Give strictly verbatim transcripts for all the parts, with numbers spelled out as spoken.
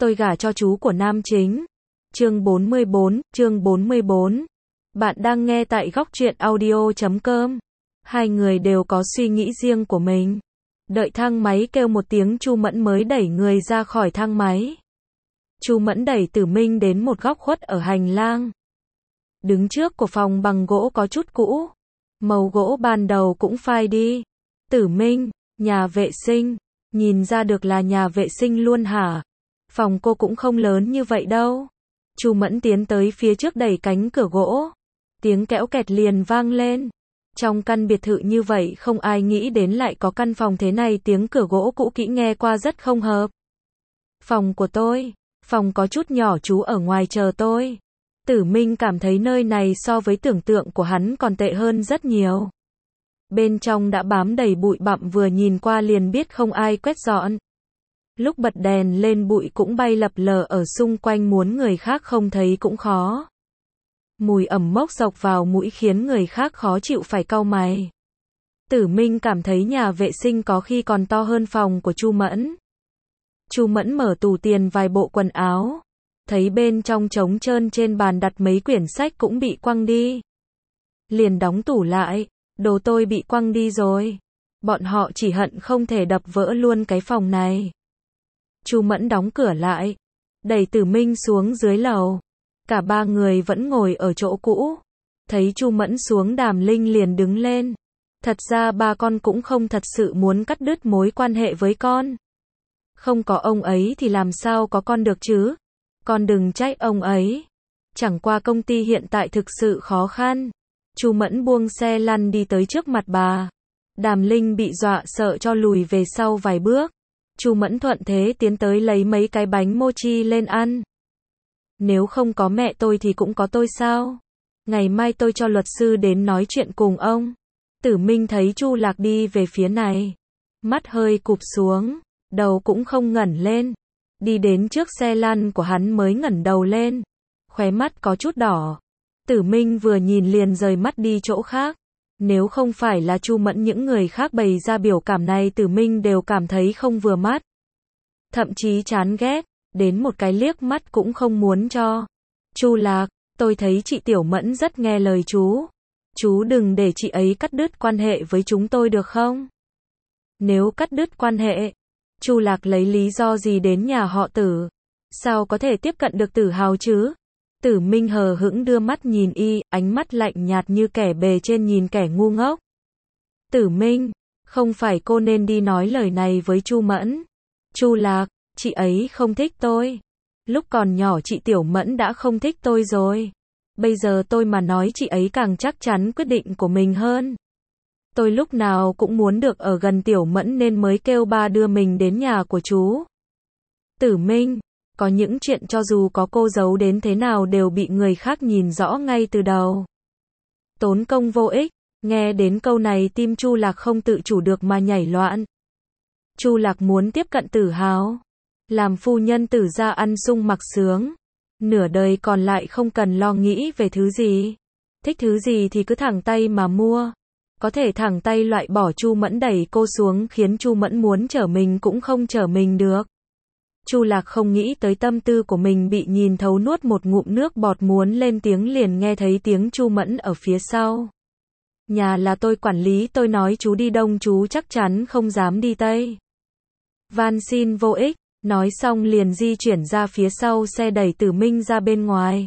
Tôi gả cho chú của nam chính. Chương bốn mươi bốn, chương bốn mươi bốn. Bạn đang nghe tại góc truyện audio chấm com. Hai người đều có suy nghĩ riêng của mình. Đợi thang máy kêu một tiếng, Chu Mẫn mới đẩy người ra khỏi thang máy. Chu Mẫn đẩy Tử Minh đến một góc khuất ở hành lang. Đứng trước của phòng bằng gỗ có chút cũ. Màu gỗ ban đầu cũng phai đi. Tử Minh, nhà vệ sinh. Nhìn ra được là nhà vệ sinh luôn hả? Phòng cô cũng không lớn như vậy đâu. Chu Mẫn tiến tới phía trước đẩy cánh cửa gỗ. Tiếng kéo kẹt liền vang lên. Trong căn biệt thự như vậy không ai nghĩ đến lại có căn phòng thế này, tiếng cửa gỗ cũ kỹ nghe qua rất không hợp. Phòng của tôi. Phòng có chút nhỏ, chú ở ngoài chờ tôi. Tử Minh cảm thấy nơi này so với tưởng tượng của hắn còn tệ hơn rất nhiều. Bên trong đã bám đầy bụi bặm, vừa nhìn qua liền biết không ai quét dọn. Lúc bật đèn lên bụi cũng bay lập lờ ở xung quanh, muốn người khác không thấy cũng khó. Mùi ẩm mốc dọc vào mũi khiến người khác khó chịu phải cau mày. Tử Minh cảm thấy nhà vệ sinh có khi còn to hơn phòng của Chu Mẫn. Chu Mẫn mở tủ tiền vài bộ quần áo. Thấy bên trong trống trơn, trên bàn đặt mấy quyển sách cũng bị quăng đi. Liền đóng tủ lại. Đồ tôi bị quăng đi rồi. Bọn họ chỉ hận không thể đập vỡ luôn cái phòng này. Chu Mẫn đóng cửa lại. Đẩy Tử Minh xuống dưới lầu. Cả ba người vẫn ngồi ở chỗ cũ. Thấy Chu Mẫn xuống, Đàm Linh liền đứng lên. Thật ra ba con cũng không thật sự muốn cắt đứt mối quan hệ với con. Không có ông ấy thì làm sao có con được chứ? Con đừng trách ông ấy. Chẳng qua công ty hiện tại thực sự khó khăn. Chu Mẫn buông xe lăn đi tới trước mặt bà. Đàm Linh bị dọa sợ cho lùi về sau vài bước. Chu Mẫn thuận thế tiến tới lấy mấy cái bánh mochi lên ăn. Nếu không có mẹ tôi thì cũng có tôi sao? Ngày mai tôi cho luật sư đến nói chuyện cùng ông. Tử Minh thấy Chu Lạc đi về phía này. Mắt hơi cụp xuống. Đầu cũng không ngẩng lên. Đi đến trước xe lăn của hắn mới ngẩng đầu lên. Khóe mắt có chút đỏ. Tử Minh vừa nhìn liền rời mắt đi chỗ khác. Nếu không phải là Chu Mẫn, những người khác bày ra biểu cảm này Tử Minh đều cảm thấy không vừa mắt. Thậm chí chán ghét, đến một cái liếc mắt cũng không muốn cho. Chu Lạc, tôi thấy chị Tiểu Mẫn rất nghe lời chú. Chú đừng để chị ấy cắt đứt quan hệ với chúng tôi được không? Nếu cắt đứt quan hệ, Chu Lạc lấy lý do gì đến nhà họ Tử? Sao có thể tiếp cận được Tử Hào chứ? Tử Minh hờ hững đưa mắt nhìn y, ánh mắt lạnh nhạt như kẻ bề trên nhìn kẻ ngu ngốc. Tử Minh, không phải cô nên đi nói lời này với Chu Mẫn. Chu Lạc, chị ấy không thích tôi. Lúc còn nhỏ chị Tiểu Mẫn đã không thích tôi rồi. Bây giờ tôi mà nói chị ấy càng chắc chắn quyết định của mình hơn. Tôi lúc nào cũng muốn được ở gần Tiểu Mẫn nên mới kêu ba đưa mình đến nhà của chú. Tử Minh, có những chuyện cho dù có cô giấu đến thế nào đều bị người khác nhìn rõ ngay từ đầu. Tốn công vô ích. Nghe đến câu này tim Chu Lạc không tự chủ được mà nhảy loạn. Chu Lạc muốn tiếp cận Tử Hào. Làm phu nhân Tử gia ăn sung mặc sướng. Nửa đời còn lại không cần lo nghĩ về thứ gì. Thích thứ gì thì cứ thẳng tay mà mua. Có thể thẳng tay loại bỏ Chu Mẫn, đẩy cô xuống khiến Chu Mẫn muốn trở mình cũng không trở mình được. Chu Lạc không nghĩ tới tâm tư của mình bị nhìn thấu, nuốt một ngụm nước bọt muốn lên tiếng liền nghe thấy tiếng Chu Mẫn ở phía sau. Nhà là tôi quản lý, tôi nói chú đi đông chú chắc chắn không dám đi tây. Van xin vô ích. Nói xong liền di chuyển ra phía sau xe, đẩy Tử Minh ra bên ngoài.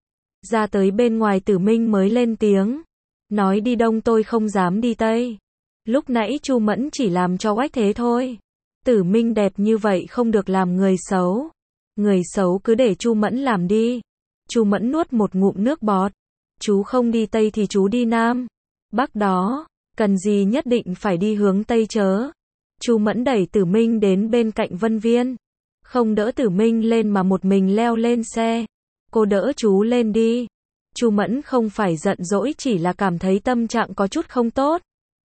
Ra tới bên ngoài Tử Minh mới lên tiếng. Nói đi đông tôi không dám đi tây. Lúc nãy Chu Mẫn chỉ làm cho oách thế thôi. Tử Minh đẹp như vậy không được làm người xấu. Người xấu cứ để Chu Mẫn làm đi. Chu Mẫn nuốt một ngụm nước bọt. Chú không đi tây thì chú đi nam. Bắc đó, cần gì nhất định phải đi hướng tây chớ. Chu Mẫn đẩy Tử Minh đến bên cạnh Vân Viên. Không đỡ Tử Minh lên mà một mình leo lên xe. Cô đỡ chú lên đi. Chu Mẫn không phải giận dỗi, chỉ là cảm thấy tâm trạng có chút không tốt.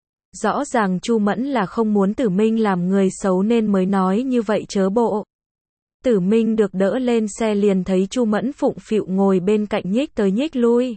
Rõ ràng Chu Mẫn là không muốn Tử Minh làm người xấu nên mới nói như vậy chớ bộ. Tử Minh được đỡ lên xe liền thấy Chu Mẫn phụng phịu ngồi bên cạnh nhích tới nhích lui.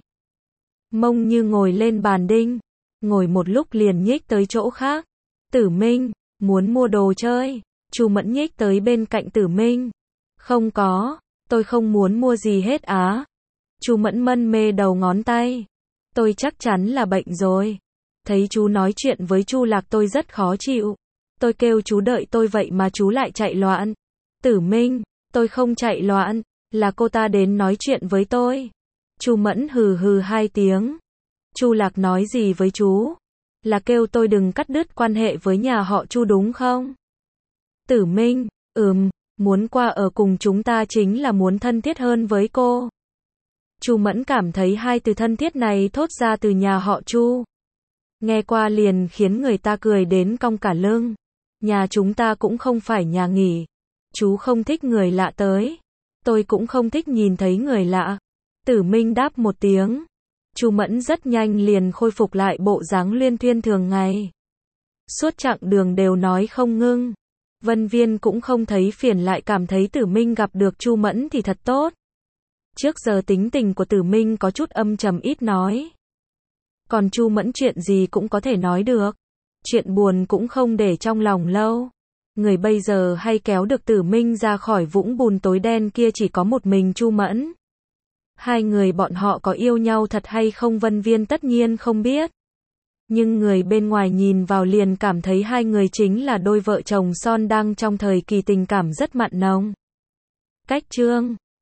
Mông như ngồi lên bàn đinh. Ngồi một lúc liền nhích tới chỗ khác. Tử Minh, muốn mua đồ chơi. Chu Mẫn nhích tới bên cạnh Tử Minh. Không có, tôi không muốn mua gì hết á. Chu Mẫn mân mê đầu ngón tay. Tôi chắc chắn là bệnh rồi. Thấy chú nói chuyện với Chu Lạc tôi rất khó chịu. Tôi kêu chú đợi tôi vậy mà chú lại chạy loạn. Tử Minh, tôi không chạy loạn, là cô ta đến nói chuyện với tôi. Chu Mẫn hừ hừ hai tiếng. Chu Lạc nói gì với chú? Là kêu tôi đừng cắt đứt quan hệ với nhà họ Chu đúng không? Tử Minh, ừm, muốn qua ở cùng chúng ta chính là muốn thân thiết hơn với cô. Chu Mẫn cảm thấy hai từ thân thiết này thốt ra từ nhà họ Chu. Nghe qua liền khiến người ta cười đến cong cả lưng. Nhà chúng ta cũng không phải nhà nghỉ. Chú không thích người lạ tới. Tôi cũng không thích nhìn thấy người lạ. Tử Minh đáp một tiếng. Chu Mẫn rất nhanh liền khôi phục lại bộ dáng luyên thuyên thường ngày. Suốt chặng đường đều nói không ngưng. Vân Viên cũng không thấy phiền lại cảm thấy Tử Minh gặp được Chu Mẫn thì thật tốt. Trước giờ tính tình của Tử Minh có chút âm trầm ít nói. Còn Chu Mẫn chuyện gì cũng có thể nói được. Chuyện buồn cũng không để trong lòng lâu. Người bây giờ hay kéo được Tử Minh ra khỏi vũng bùn tối đen kia chỉ có một mình Chu Mẫn. Hai người bọn họ có yêu nhau thật hay không Vân Viên tất nhiên không biết. Nhưng người bên ngoài nhìn vào liền cảm thấy hai người chính là đôi vợ chồng son đang trong thời kỳ tình cảm rất mặn nồng. Cách chương